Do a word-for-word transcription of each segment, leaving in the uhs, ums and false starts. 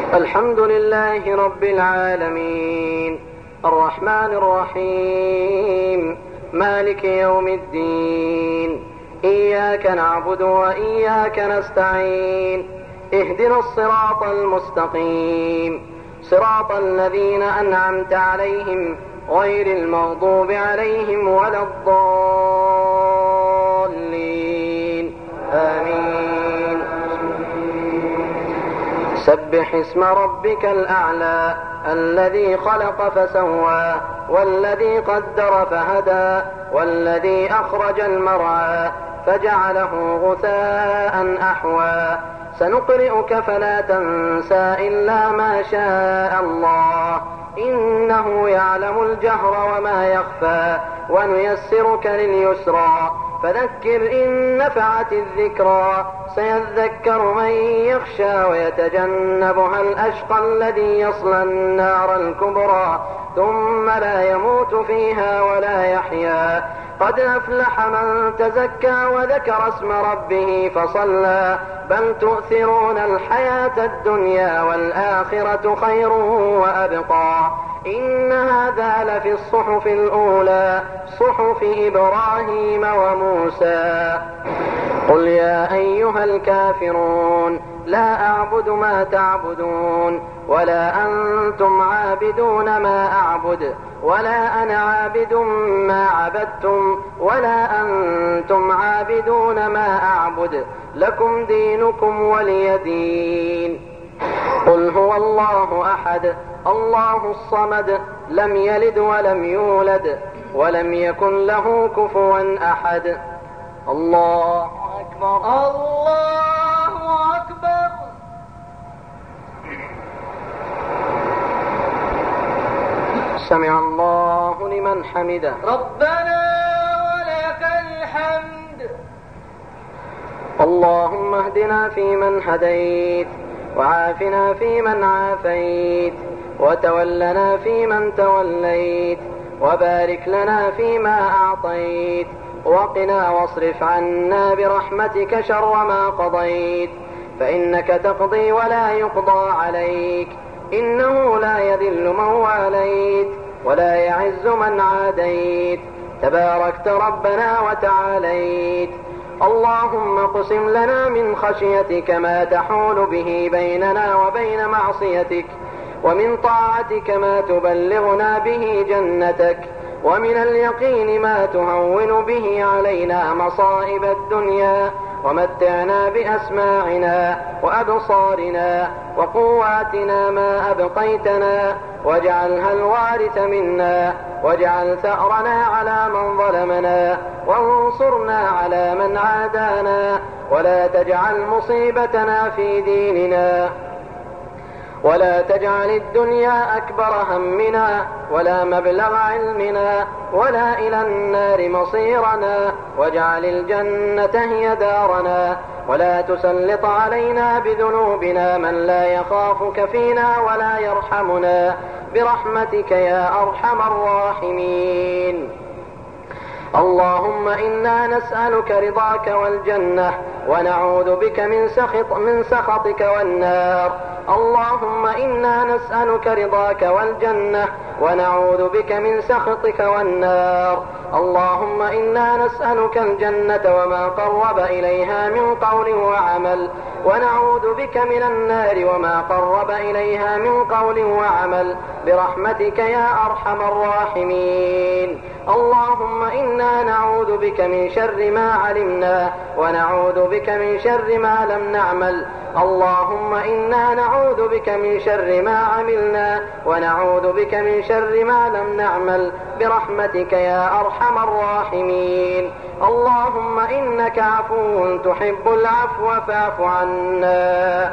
الحمد لله رب العالمين الرحمن الرحيم مالك يوم الدين إياك نعبد وإياك نستعين اهدنا الصراط المستقيم صراط الذين أنعمت عليهم غير المغضوب عليهم ولا الضالين آمين. سبح اسم ربك الأعلى الذي خلق فسوى والذي قدر فهدى والذي أخرج المرعى فجعله غثاء أحوى سنقرئك فلا تنسى إلا ما شاء الله إنه يعلم الجهر وما يخفى ونيسرك لليسرى فذكر إن نفعت الذكرى سيذكر من يخشى ويتجنبها الأشقى الذي يصلى النار الكبرى ثم لا يموت فيها ولا يحيا قد أفلح من تزكى وذكر اسم ربه فصلى بل تؤثرون الحياة الدنيا والآخرة خير وأبقى إن هذا لفي الصحف الأولى صحف إبراهيم وموسى. قل يا أيها الكافرون لا أعبد ما تعبدون ولا أنتم عابدون ما أعبد ولا أنا عابد ما عبدتم ولا أنتم عابدون ما أعبد لكم دينكم ولي دين. قل هو الله أحد الله الصمد لم يلد ولم يولد ولم يكن له كفوا أحد. الله أكبر الله أكبر. سمع الله لمن حمده ربنا ولك الحمد. اللهم اهدنا فيمن هديت وعافنا فيمن عافيت وتولنا فيمن توليت وبارك لنا فيما أعطيت وقنا واصرف عنا برحمتك شر ما قضيت فإنك تقضي ولا يقضى عليك إنه لا يذل من واليت ولا يعز من عاديت تباركت ربنا وتعاليت. اللهم اقسم لنا من خشيتك ما تحول به بيننا وبين معصيتك ومن طاعتك ما تبلغنا به جنتك ومن اليقين ما تهون به علينا مصائب الدنيا ومتعنا بأسماعنا وأبصارنا وقواتنا ما أبقيتنا واجعلها الوارث منا واجعل ثأرنا على من ظلمنا وانصرنا على من عادانا ولا تجعل مصيبتنا في ديننا ولا تجعل الدنيا أكبر همنا ولا مبلغ علمنا ولا إلى النار مصيرنا واجعل الجنة هي دارنا ولا تسلط علينا بذنوبنا من لا يخافك فينا ولا يرحمنا برحمتك يا أرحم الراحمين. اللهم إنا نسألك رضاك والجنة ونعوذ بك من سخط من سخطك والنار. اللهم إنا نسألك رضاك والجنة ونعوذ بك من سخطك والنار. اللهم إنا نسألك الجنة وما قرب إليها من قول وعمل ونعوذ بك من النار وما قرب إليها من قول وعمل برحمتك يا أرحم الراحمين. اللهم إنا نعوذ بك من شر ما علمنا ونعوذ بك من شر ما لم نعمل. اللهم إنا نعوذ بك من شر ما عملنا ونعوذ بك من شر ما لم نعمل برحمتك يا أرحم الراحمين. اللهم إنك عفو تحب العفو فاعف عنا.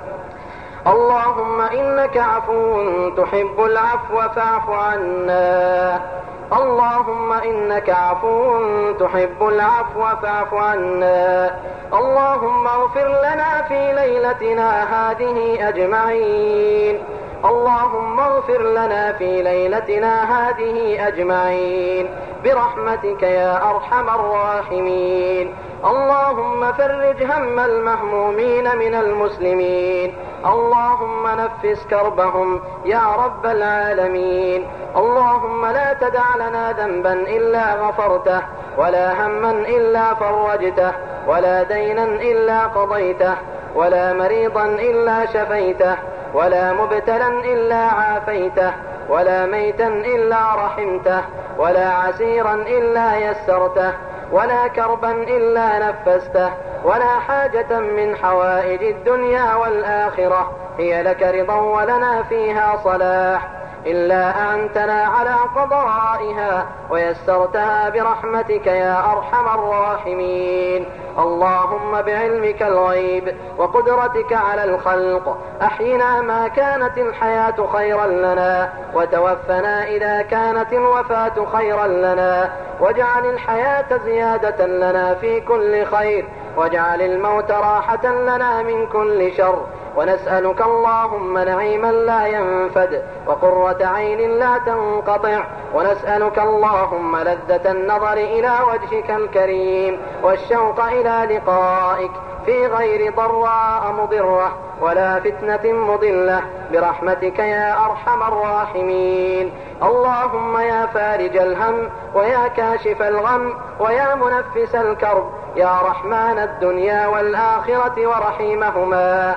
اللهم إنك عفو تحب العفو فاعف عنا. اللهم إنك عفو تحب العفو فاعف عنا. اللهم اغفر لنا في ليلتنا هذه أجمعين. اللهم اغفر لنا في ليلتنا هذه أجمعين برحمتك يا أرحم الراحمين. اللهم فرج هم المهمومين من المسلمين. اللهم نفس كربهم يا رب العالمين. اللهم لا تدع لنا ذنبا إلا غفرته، ولا هما إلا فرجته، ولا دينا إلا قضيته، ولا مريضا إلا شفيته، ولا مبتلا إلا عافيته، ولا ميتا إلا رحمته، ولا عسيرا إلا يسرته، ولا كربا إلا نفسته، ولا حاجة من حوائج الدنيا والآخرة هي لك رضا ولنا فيها صلاح إلا أعنتنا على قضائها ويسرتها برحمتك يا أرحم الراحمين. اللهم بعلمك الغيب وقدرتك على الخلق أحينا ما كانت الحياة خيرا لنا، وتوفنا إذا كانت الوفاة خيرا لنا، واجعل الحياة زيادة لنا في كل خير، واجعل الموت راحة لنا من كل شر. ونسألك اللهم نعيما لا ينفد وقرة عين لا تنقطع، ونسألك اللهم لذة النظر إلى وجهك الكريم والشوق إلى لقائك في غير ضراء مضرة ولا فتنة مضلة برحمتك يا أرحم الراحمين. اللهم يا فارج الهم ويا كاشف الغم ويا منفس الكرب يا رحمن الدنيا والآخرة ورحيمهما،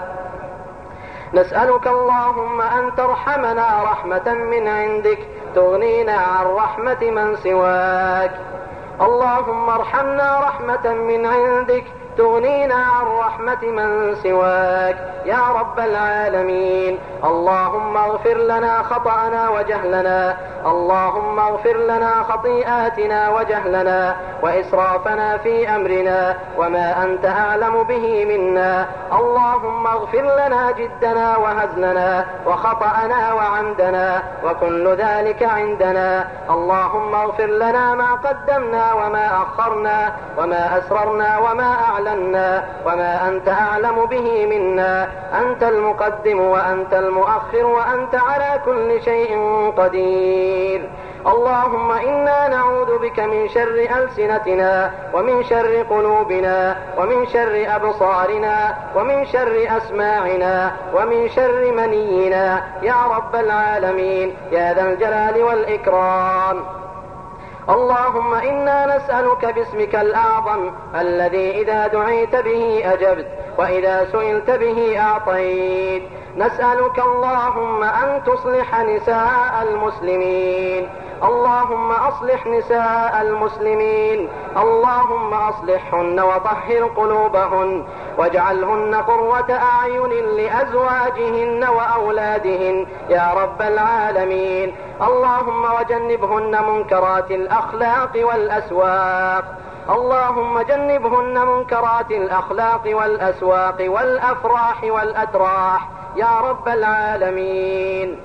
نسألك اللهم أن ترحمنا رحمة من عندك تغنينا عن رحمة من سواك. اللهم ارحمنا رحمة من عندك تغنينا عن رحمة من سواك يا رب العالمين. اللهم اغفر لنا خطأنا وجهلنا، اللهم اغفر لنا خطيئاتنا وجهلنا وإسرافنا في أمرنا وما أنت أعلم به منا. اللهم اغفر لنا جدنا وهزلنا وخطأنا وعمدنا وكل ذلك عندنا. اللهم اغفر لنا ما قدمنا وما أخرنا وما أسررنا وما أعلنا وما أنت أعلم به منا. أنت المقدم وأنت المؤخر وأنت على كل شيء قدير. اللهم إنا نعوذ بك من شر ألسنتنا ومن شر قلوبنا ومن شر أبصارنا ومن شر أسماعنا ومن شر منينا يا رب العالمين يا ذا الجلال والإكرام. اللهم إنا نسألك باسمك الأعظم الذي إذا دعيت به أجبت وإذا سئلت به أعطيت. نسألك اللهم أن تصلح نساء المسلمين، اللهم أصلح نساء المسلمين، اللهم أصلحهن وطهر قلوبهن واجعلهن قرة أعين لأزواجهن وأولادهن يا رب العالمين. اللهم وجنبهن منكرات الأخلاق والأسواق، اللهم جنبهن منكرات الأخلاق والأسواق والأفراح والأتراح يا رب العالمين.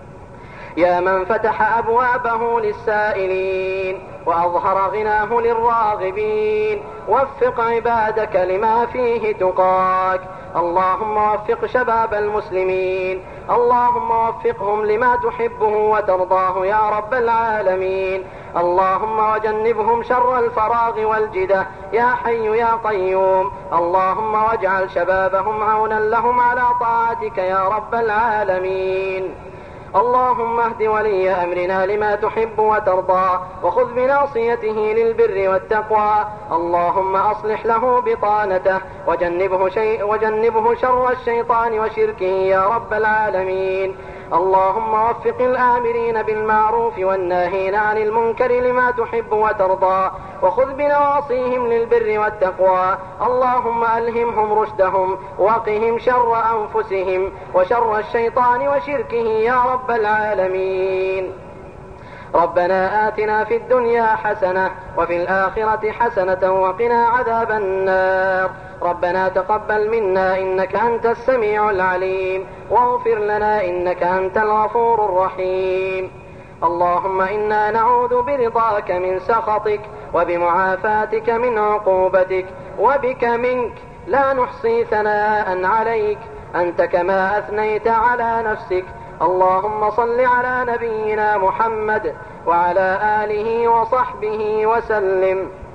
يا من فتح أبوابه للسائلين وأظهر غناه للراغبين، وفق عبادك لما فيه تقاك. اللهم وفق شباب المسلمين، اللهم وفقهم لما تحبه وترضاه يا رب العالمين. اللهم وجنبهم شر الفراغ والجدة يا حي يا قيوم. اللهم واجعل شبابهم عونا لهم على طاعتك يا رب العالمين. اللهم اهد ولي أمرنا لما تحب وترضى وخذ بناصيته للبر والتقوى. اللهم أصلح له بطانته وجنبه, شيء وجنبه شر الشيطان وشركه يا رب العالمين. اللهم وفق الآمرين بالمعروف والناهين عن المنكر لما تحب وترضى وخذ بنواصيهم للبر والتقوى. اللهم ألهمهم رشدهم وقهم شر أنفسهم وشر الشيطان وشركه يا رب العالمين. ربنا آتنا في الدنيا حسنة وفي الآخرة حسنة وقنا عذاب النار. ربنا تقبل منا إنك أنت السميع العليم واغفر لنا إنك أنت الغفور الرحيم. اللهم إنا نعوذ برضاك من سخطك وبمعافاتك من عقوبتك وبك منك لا نحصي ثناء عليك أنت كما أثنيت على نفسك. اللهم صل على نبينا محمد وعلى آله وصحبه وسلم.